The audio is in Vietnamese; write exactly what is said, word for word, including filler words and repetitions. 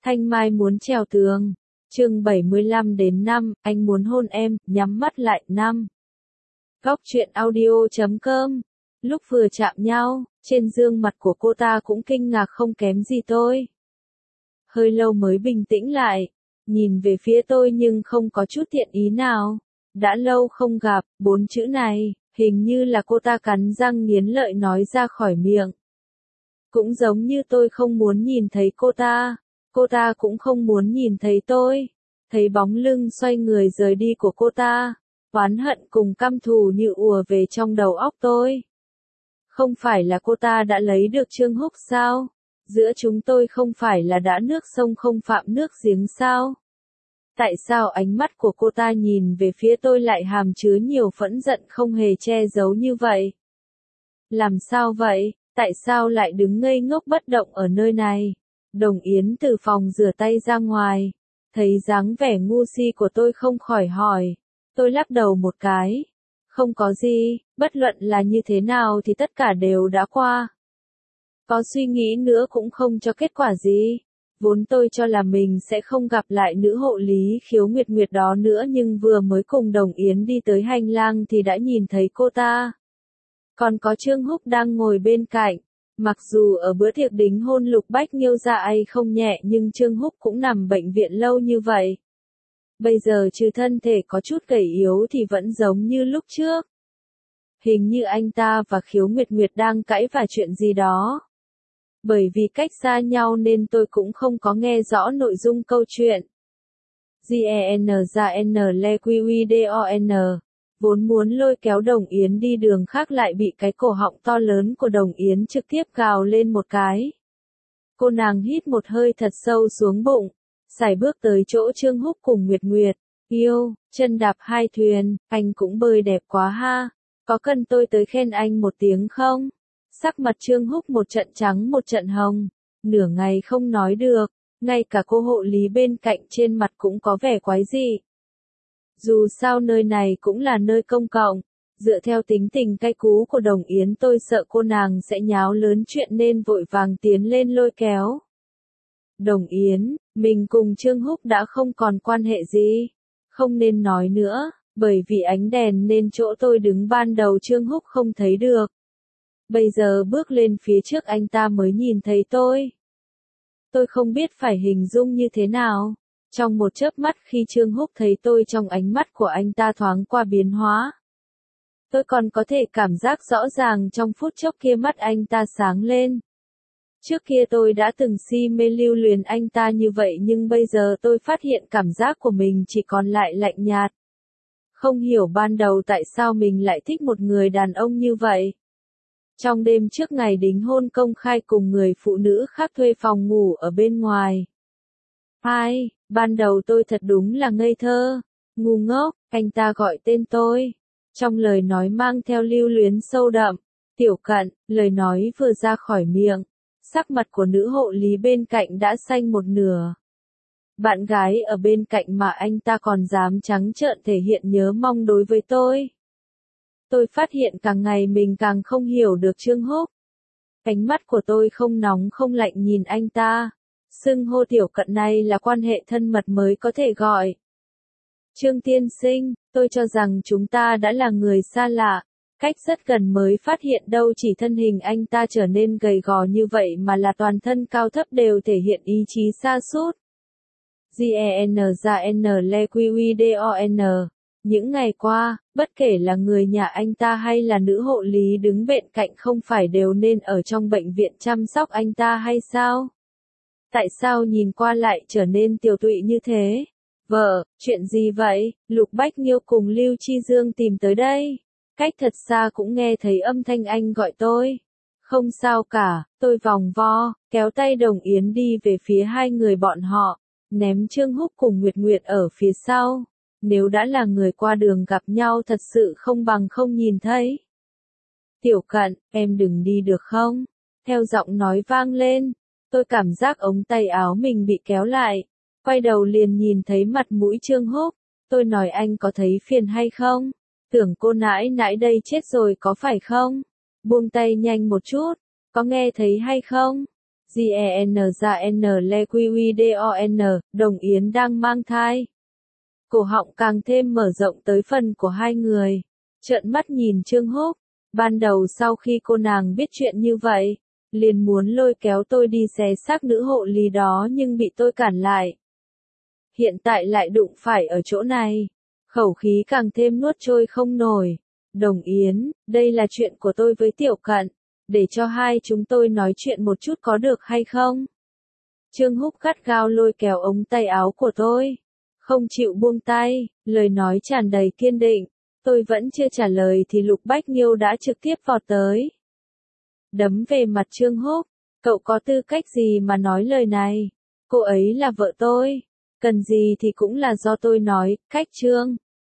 Thanh Mai muốn trèo tường. Chương bảy mươi lăm đến năm, anh muốn hôn em, nhắm mắt lại năm. Góc truyện audio chấm com. Lúc vừa chạm nhau, trên gương mặt của cô ta cũng kinh ngạc không kém gì tôi. Hơi lâu mới bình tĩnh lại, nhìn về phía tôi nhưng không có chút thiện ý nào. Đã lâu không gặp, bốn chữ này, hình như là cô ta cắn răng nghiến lợi nói ra khỏi miệng. Cũng giống như tôi không muốn nhìn thấy cô ta, cô ta cũng không muốn nhìn thấy tôi. Thấy bóng lưng xoay người rời đi của cô ta, oán hận cùng căm thù như ùa về trong đầu óc tôi. Không phải là cô ta đã lấy được Trương Húc sao? Giữa chúng tôi không phải là đã nước sông không phạm nước giếng sao? Tại sao ánh mắt của cô ta nhìn về phía tôi lại hàm chứa nhiều phẫn giận không hề che giấu như vậy? Làm sao vậy? Tại sao lại đứng ngây ngốc bất động ở nơi này? Đồng Yến từ phòng rửa tay ra ngoài, thấy dáng vẻ ngu si của tôi không khỏi hỏi. Tôi lắc đầu một cái. Không có gì, bất luận là như thế nào thì tất cả đều đã qua. Có suy nghĩ nữa cũng không cho kết quả gì. Vốn tôi cho là mình sẽ không gặp lại nữ hộ lý Khiếu Nguyệt Nguyệt đó nữa, nhưng vừa mới cùng Đồng Yến đi tới hành lang thì đã nhìn thấy cô ta. Còn có Trương Húc đang ngồi bên cạnh. Mặc dù ở bữa tiệc đính hôn Lục Bách Nghiêu ra ai không nhẹ, nhưng Trương Húc cũng nằm bệnh viện lâu như vậy. Bây giờ trừ thân thể có chút gầy yếu thì vẫn giống như lúc trước. Hình như anh ta và Khiếu Nguyệt Nguyệt đang cãi vả chuyện gì đó. Bởi vì cách xa nhau nên tôi cũng không có nghe rõ nội dung câu chuyện. Gen ra N le quy quy don. Vốn muốn lôi kéo Đồng Yến đi đường khác lại bị cái cổ họng to lớn của Đồng Yến trực tiếp gào lên một cái. Cô nàng hít một hơi thật sâu xuống bụng, sải bước tới chỗ Trương Húc cùng Nguyệt Nguyệt. Yêu, chân đạp hai thuyền, anh cũng bơi đẹp quá ha. Có cần tôi tới khen anh một tiếng không? Sắc mặt Trương Húc một trận trắng một trận hồng, nửa ngày không nói được, ngay cả cô hộ lý bên cạnh trên mặt cũng có vẻ quái dị. Dù sao nơi này cũng là nơi công cộng, dựa theo tính tình cay cú của Đồng Yến tôi sợ cô nàng sẽ nháo lớn chuyện nên vội vàng tiến lên lôi kéo. Đồng Yến, mình cùng Trương Húc đã không còn quan hệ gì, không nên nói nữa, bởi vì ánh đèn nên chỗ tôi đứng ban đầu Trương Húc không thấy được. Bây giờ bước lên phía trước anh ta mới nhìn thấy tôi. Tôi không biết phải hình dung như thế nào. Trong một chớp mắt khi Trương Húc thấy tôi, trong ánh mắt của anh ta thoáng qua biến hóa. Tôi còn có thể cảm giác rõ ràng trong phút chốc kia mắt anh ta sáng lên. Trước kia tôi đã từng si mê lưu luyến anh ta như vậy, nhưng bây giờ tôi phát hiện cảm giác của mình chỉ còn lại lạnh nhạt. Không hiểu ban đầu tại sao mình lại thích một người đàn ông như vậy. Trong đêm trước ngày đính hôn công khai cùng người phụ nữ khác thuê phòng ngủ ở bên ngoài. Ai, ban đầu tôi thật đúng là ngây thơ, ngu ngốc, anh ta gọi tên tôi. Trong lời nói mang theo lưu luyến sâu đậm. Tiểu Cận, lời nói vừa ra khỏi miệng, sắc mặt của nữ hộ lý bên cạnh đã xanh một nửa. Bạn gái ở bên cạnh mà anh ta còn dám trắng trợn thể hiện nhớ mong đối với tôi. Tôi phát hiện càng ngày mình càng không hiểu được Trương Húc. Ánh mắt của tôi không nóng không lạnh nhìn anh ta. Xưng hô Tiểu Cận này là quan hệ thân mật mới có thể gọi. Trương tiên sinh, tôi cho rằng chúng ta đã là người xa lạ. Cách rất gần mới phát hiện đâu chỉ thân hình anh ta trở nên gầy gò như vậy mà là toàn thân cao thấp đều thể hiện ý chí sa sút. Gen ra N le quy quy don. Những ngày qua, bất kể là người nhà anh ta hay là nữ hộ lý đứng bên cạnh không phải đều nên ở trong bệnh viện chăm sóc anh ta hay sao? Tại sao nhìn qua lại trở nên tiều tụy như thế? Vợ, chuyện gì vậy? Lục Bách Nghiêu cùng Lưu Chi Dương tìm tới đây. Cách thật xa cũng nghe thấy âm thanh anh gọi tôi. Không sao cả, tôi vòng vo, kéo tay Đồng Yến đi về phía hai người bọn họ, ném Trương Húc cùng Nguyệt Nguyệt ở phía sau. Nếu đã là người qua đường gặp nhau thật sự không bằng không nhìn thấy. Tiểu Cận, em đừng đi được không? Theo giọng nói vang lên, tôi cảm giác ống tay áo mình bị kéo lại. Quay đầu liền nhìn thấy mặt mũi Trương Húc. Tôi nói anh có thấy phiền hay không? Tưởng cô nãi nãi đây chết rồi có phải không? Buông tay nhanh một chút, có nghe thấy hay không? Gen ra N le quy quy don, Đồng Yến đang mang thai. Cổ họng càng thêm mở rộng tới phần của hai người. Trợn mắt nhìn Trương Húc. Ban đầu sau khi cô nàng biết chuyện như vậy, liền muốn lôi kéo tôi đi xé xác nữ hộ lý đó nhưng bị tôi cản lại. Hiện tại lại đụng phải ở chỗ này. Khẩu khí càng thêm nuốt trôi không nổi. Đồng Yến, đây là chuyện của tôi với Tiểu Cận. Để cho hai chúng tôi nói chuyện một chút có được hay không? Trương Húc gắt gao lôi kéo ống tay áo của tôi. Không chịu buông tay, lời nói tràn đầy kiên định. Tôi vẫn chưa trả lời thì Lục Bách Nghiêu đã trực tiếp vọt tới. Đấm về mặt Trương Húc. Cậu có tư cách gì mà nói lời này? Cô ấy là vợ tôi. Cần gì thì cũng là do tôi nói, cách Trương.